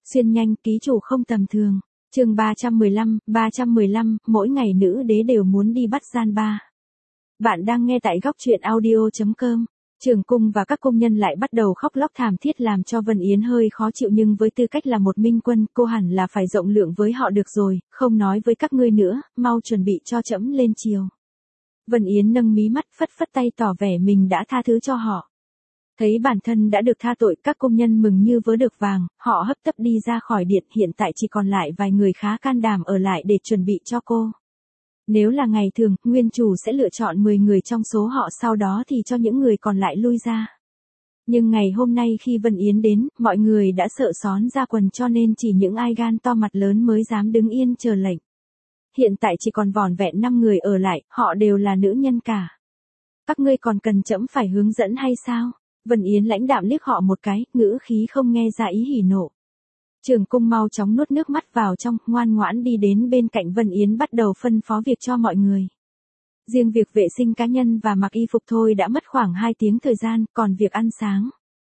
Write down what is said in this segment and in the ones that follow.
Xuyên nhanh, ký chủ không tầm thường. Chương 315, mỗi ngày nữ đế đều muốn đi bắt gian ba. Bạn đang nghe tại góc truyện audio.com. Trường cung và các công nhân lại bắt đầu khóc lóc thảm thiết làm cho Vân Yến hơi khó chịu, nhưng với tư cách là một minh quân, cô hẳn là phải rộng lượng với họ được rồi, không nói với các ngươi nữa, mau chuẩn bị cho trẫm lên triều. Vân Yến nâng mí mắt phất phất tay tỏ vẻ mình đã tha thứ cho họ. Thấy bản thân đã được tha tội, các công nhân mừng như vớ được vàng, họ hấp tấp đi ra khỏi điện, hiện tại chỉ còn lại vài người khá can đảm ở lại để chuẩn bị cho cô. Nếu là ngày thường, nguyên chủ sẽ lựa chọn 10 người trong số họ, sau đó thì cho những người còn lại lui ra. Nhưng ngày hôm nay khi Vân Yến đến, mọi người đã sợ xón ra quần, cho nên chỉ những ai gan to mặt lớn mới dám đứng yên chờ lệnh. Hiện tại chỉ còn vỏn vẹn 5 người ở lại, họ đều là nữ nhân cả. Các ngươi còn cần trẫm phải hướng dẫn hay sao? Vân Yến lãnh đạm liếc họ một cái, ngữ khí không nghe ra ý hỉ nộ. Trường cung mau chóng nuốt nước mắt vào trong, ngoan ngoãn đi đến bên cạnh Vân Yến bắt đầu phân phó việc cho mọi người. Riêng việc vệ sinh cá nhân và mặc y phục thôi đã mất khoảng 2 tiếng thời gian, còn việc ăn sáng.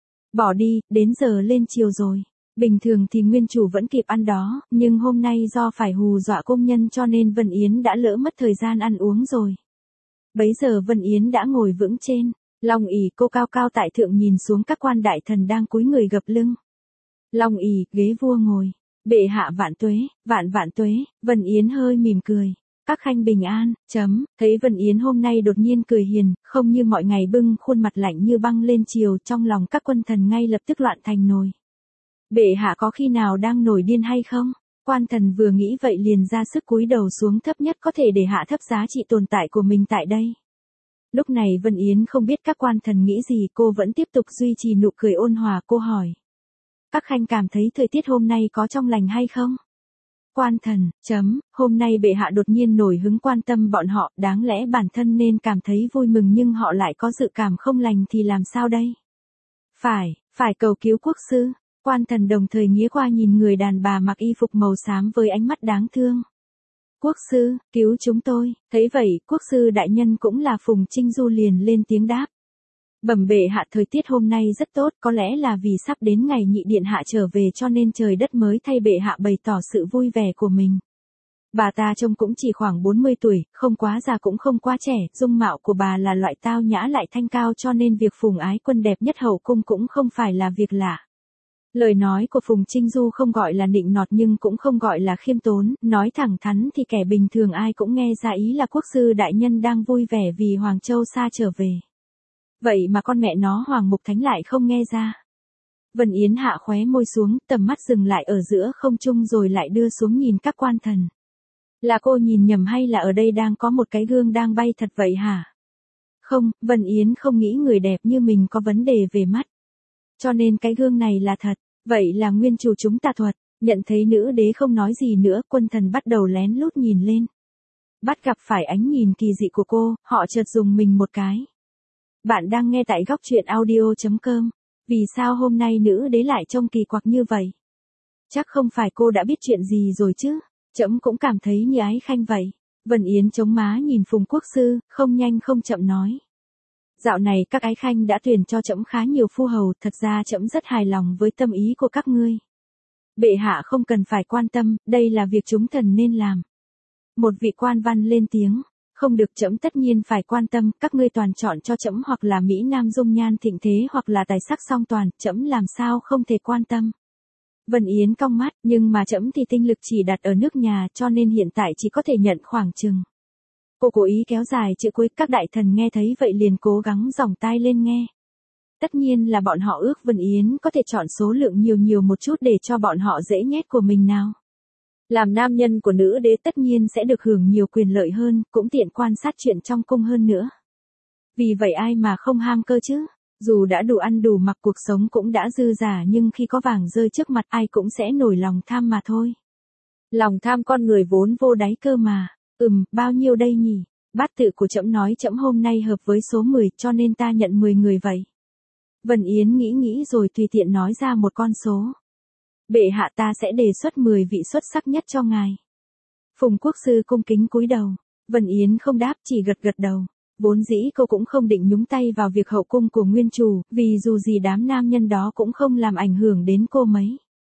Bỏ đi, đến giờ lên chiều rồi. Bình thường thì nguyên chủ vẫn kịp ăn đó, nhưng hôm nay do phải hù dọa công nhân cho nên Vân Yến đã lỡ mất thời gian ăn uống rồi. Bấy giờ Vân Yến đã ngồi vững trên Long ỷ, cô cao cao tại thượng nhìn xuống các quan đại thần đang cúi người gập lưng. Long ỷ, ghế vua ngồi. Bệ hạ vạn tuế, vạn tuế. Vân Yến hơi mỉm cười. Các khanh bình an, thấy Vân Yến hôm nay đột nhiên cười hiền, không như mọi ngày bưng khuôn mặt lạnh như băng lên chiều, trong lòng các quân thần ngay lập tức loạn thành nồi. Bệ hạ có khi nào đang nổi điên hay không? Quan thần vừa nghĩ vậy liền ra sức cúi đầu xuống thấp nhất có thể để hạ thấp giá trị tồn tại của mình tại đây. Lúc này Vân Yến không biết các quan thần nghĩ gì, cô vẫn tiếp tục duy trì nụ cười ôn hòa, cô hỏi. Các khanh cảm thấy thời tiết hôm nay có trong lành hay không? Quan thần, hôm nay bệ hạ đột nhiên nổi hứng quan tâm bọn họ, đáng lẽ bản thân nên cảm thấy vui mừng nhưng họ lại có dự cảm không lành thì làm sao đây? Phải cầu cứu quốc sư. Quan thần đồng thời nghía qua nhìn người đàn bà mặc y phục màu xám với ánh mắt đáng thương. Quốc sư, cứu chúng tôi. Thấy vậy, quốc sư đại nhân cũng là Phùng Trinh Du liền lên tiếng đáp. Bẩm bệ hạ, thời tiết hôm nay rất tốt, có lẽ là vì sắp đến ngày nhị điện hạ trở về cho nên trời đất mới thay bệ hạ bày tỏ sự vui vẻ của mình. Bà ta trông cũng chỉ khoảng 40 tuổi, không quá già cũng không quá trẻ, dung mạo của bà là loại tao nhã lại thanh cao cho nên việc Phùng ái quân đẹp nhất hậu cung cũng không phải là việc lạ. Lời nói của Phùng Trinh Du không gọi là nịnh nọt nhưng cũng không gọi là khiêm tốn, nói thẳng thắn thì kẻ bình thường ai cũng nghe ra ý là quốc sư đại nhân đang vui vẻ vì Hoàng Châu xa trở về. Vậy mà con mẹ nó Hoàng Mục Thánh lại không nghe ra. Vân Yến hạ khóe môi xuống, tầm mắt dừng lại ở giữa không trung rồi lại đưa xuống nhìn các quan thần. Là cô nhìn nhầm hay là ở đây đang có một cái gương đang bay thật vậy hả? Không, Vân Yến không nghĩ người đẹp như mình có vấn đề về mắt. Cho nên cái gương này là thật, vậy là nguyên chủ chúng ta thuật. Nhận thấy nữ đế không nói gì nữa, quân thần bắt đầu lén lút nhìn lên. Bắt gặp phải ánh nhìn kỳ dị của cô, họ chợt dùng mình một cái. Bạn đang nghe tại góc truyện audio.com. Vì sao hôm nay nữ đế lại trông kỳ quặc như vậy? Chắc không phải cô đã biết chuyện gì rồi chứ? Trẫm cũng cảm thấy như ái khanh vậy. Vân Yến chống má nhìn Phùng quốc sư, không nhanh không chậm nói. Dạo này các ái khanh đã tuyển cho trẫm khá nhiều phu hầu, thật ra trẫm rất hài lòng với tâm ý của các ngươi. Bệ hạ không cần phải quan tâm, đây là việc chúng thần nên làm. Một vị quan văn lên tiếng. Không được, trẫm tất nhiên phải quan tâm, các ngươi toàn chọn cho trẫm hoặc là Mỹ Nam dung nhan thịnh thế hoặc là tài sắc song toàn, trẫm làm sao không thể quan tâm. Vân Yến cong mắt, nhưng mà trẫm thì tinh lực chỉ đặt ở nước nhà cho nên hiện tại chỉ có thể nhận khoảng chừng. Cô cố ý kéo dài chữ cuối, các đại thần nghe thấy vậy liền cố gắng dòng tai lên nghe. Tất nhiên là bọn họ ước Vân Yến có thể chọn số lượng nhiều một chút để cho bọn họ dễ nhét của mình nào. Làm nam nhân của nữ đế tất nhiên sẽ được hưởng nhiều quyền lợi hơn, cũng tiện quan sát chuyện trong cung hơn nữa. Vì vậy ai mà không ham cơ chứ? Dù đã đủ ăn đủ mặc cuộc sống cũng đã dư dả nhưng khi có vàng rơi trước mặt ai cũng sẽ nổi lòng tham mà thôi. Lòng tham con người vốn vô đáy cơ mà. Bao nhiêu đây nhỉ? Bát tự của trẫm nói trẫm hôm nay hợp với số 10 cho nên ta nhận 10 người vậy. Vân Yến nghĩ rồi tùy tiện nói ra một con số. Bệ hạ, ta sẽ đề xuất 10 vị xuất sắc nhất cho ngài. Phùng quốc sư cung kính cúi đầu. Vân Yến không đáp, chỉ gật đầu. Vốn dĩ cô cũng không định nhúng tay vào việc hậu cung của nguyên chủ, vì dù gì đám nam nhân đó cũng không làm ảnh hưởng đến cô mấy.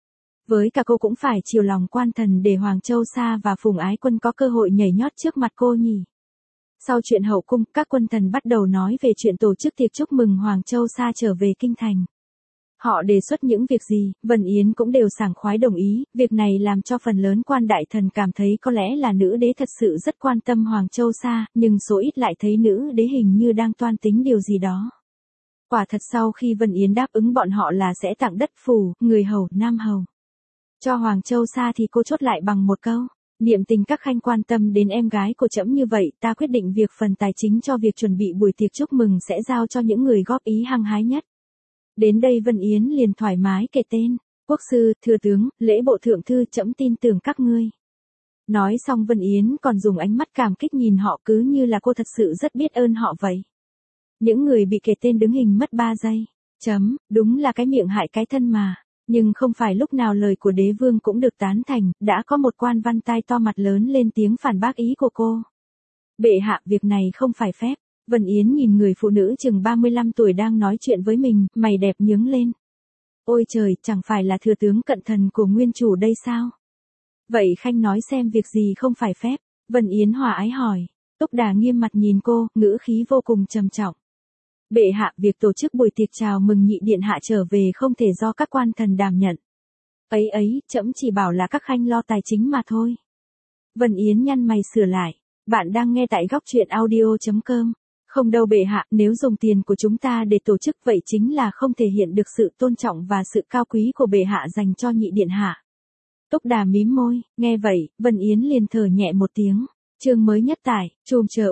Với cả cô cũng phải chiều lòng quan thần để Hoàng Châu Sa và Phùng Ái Quân có cơ hội nhảy nhót trước mặt cô nhỉ. Sau chuyện hậu cung, các quân thần bắt đầu nói về chuyện tổ chức tiệc chúc mừng Hoàng Châu Sa trở về kinh thành. Họ đề xuất những việc gì, Vân Yến cũng đều sảng khoái đồng ý, việc này làm cho phần lớn quan đại thần cảm thấy có lẽ là nữ đế thật sự rất quan tâm Hoàng Châu Sa, nhưng số ít lại thấy nữ đế hình như đang toan tính điều gì đó. Quả thật sau khi Vân Yến đáp ứng bọn họ là sẽ tặng đất phủ, người hầu, nam hầu cho Hoàng Châu Sa thì cô chốt lại bằng một câu. Niệm tình các khanh quan tâm đến em gái của trẫm như vậy, ta quyết định việc phần tài chính cho việc chuẩn bị buổi tiệc chúc mừng sẽ giao cho những người góp ý hăng hái nhất. Đến đây Vân Yến liền thoải mái kể tên, quốc sư, thừa tướng, lễ bộ thượng thư, trẫm tin tưởng các ngươi. Nói xong Vân Yến còn dùng ánh mắt cảm kích nhìn họ cứ như là cô thật sự rất biết ơn họ vậy. Những người bị kể tên đứng hình mất 3 giây. Đúng là cái miệng hại cái thân mà. Nhưng không phải lúc nào lời của đế vương cũng được tán thành, đã có một quan văn tai to mặt lớn lên tiếng phản bác ý của cô. Bệ hạ, việc này không phải phép. Vân Yến nhìn người phụ nữ chừng 35 tuổi đang nói chuyện với mình, mày đẹp nhướng lên. Ôi trời, chẳng phải là thừa tướng cận thần của nguyên chủ đây sao? Vậy khanh nói xem việc gì không phải phép? Vân Yến hòa ái hỏi. Túc Đà nghiêm mặt nhìn cô, ngữ khí vô cùng trầm trọng. Bệ hạ, việc tổ chức buổi tiệc chào mừng nhị điện hạ trở về không thể do các quan thần đảm nhận. Ấy, trẫm chỉ bảo là các khanh lo tài chính mà thôi. Vân Yến nhăn mày sửa lại. Bạn đang nghe tại góc truyện audio.com. Không đâu bệ hạ, nếu dùng tiền của chúng ta để tổ chức vậy chính là không thể hiện được sự tôn trọng và sự cao quý của bệ hạ dành cho nhị điện hạ. Túc Đà mím môi, nghe vậy, Vân Yến liền thở nhẹ một tiếng. Chương mới nhất tải, chùm chờ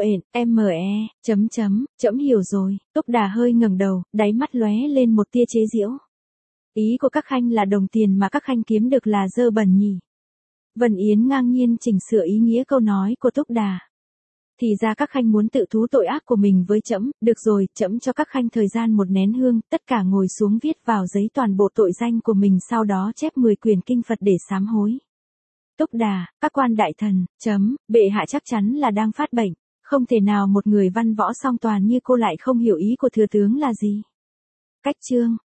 trẫm hiểu rồi. Túc Đà hơi ngẩng đầu, đáy mắt lóe lên một tia chế giễu. Ý của các khanh là đồng tiền mà các khanh kiếm được là dơ bẩn nhỉ? Vân Yến ngang nhiên chỉnh sửa ý nghĩa câu nói của Túc Đà. Thì ra các khanh muốn tự thú tội ác của mình với trẫm, được rồi, trẫm cho các khanh thời gian một nén hương, tất cả ngồi xuống viết vào giấy toàn bộ tội danh của mình, sau đó chép 10 quyển kinh Phật để sám hối. Túc Đà, các quan đại thần, bệ hạ chắc chắn là đang phát bệnh, không thể nào một người văn võ song toàn như cô lại không hiểu ý của thừa tướng là gì. Cách chương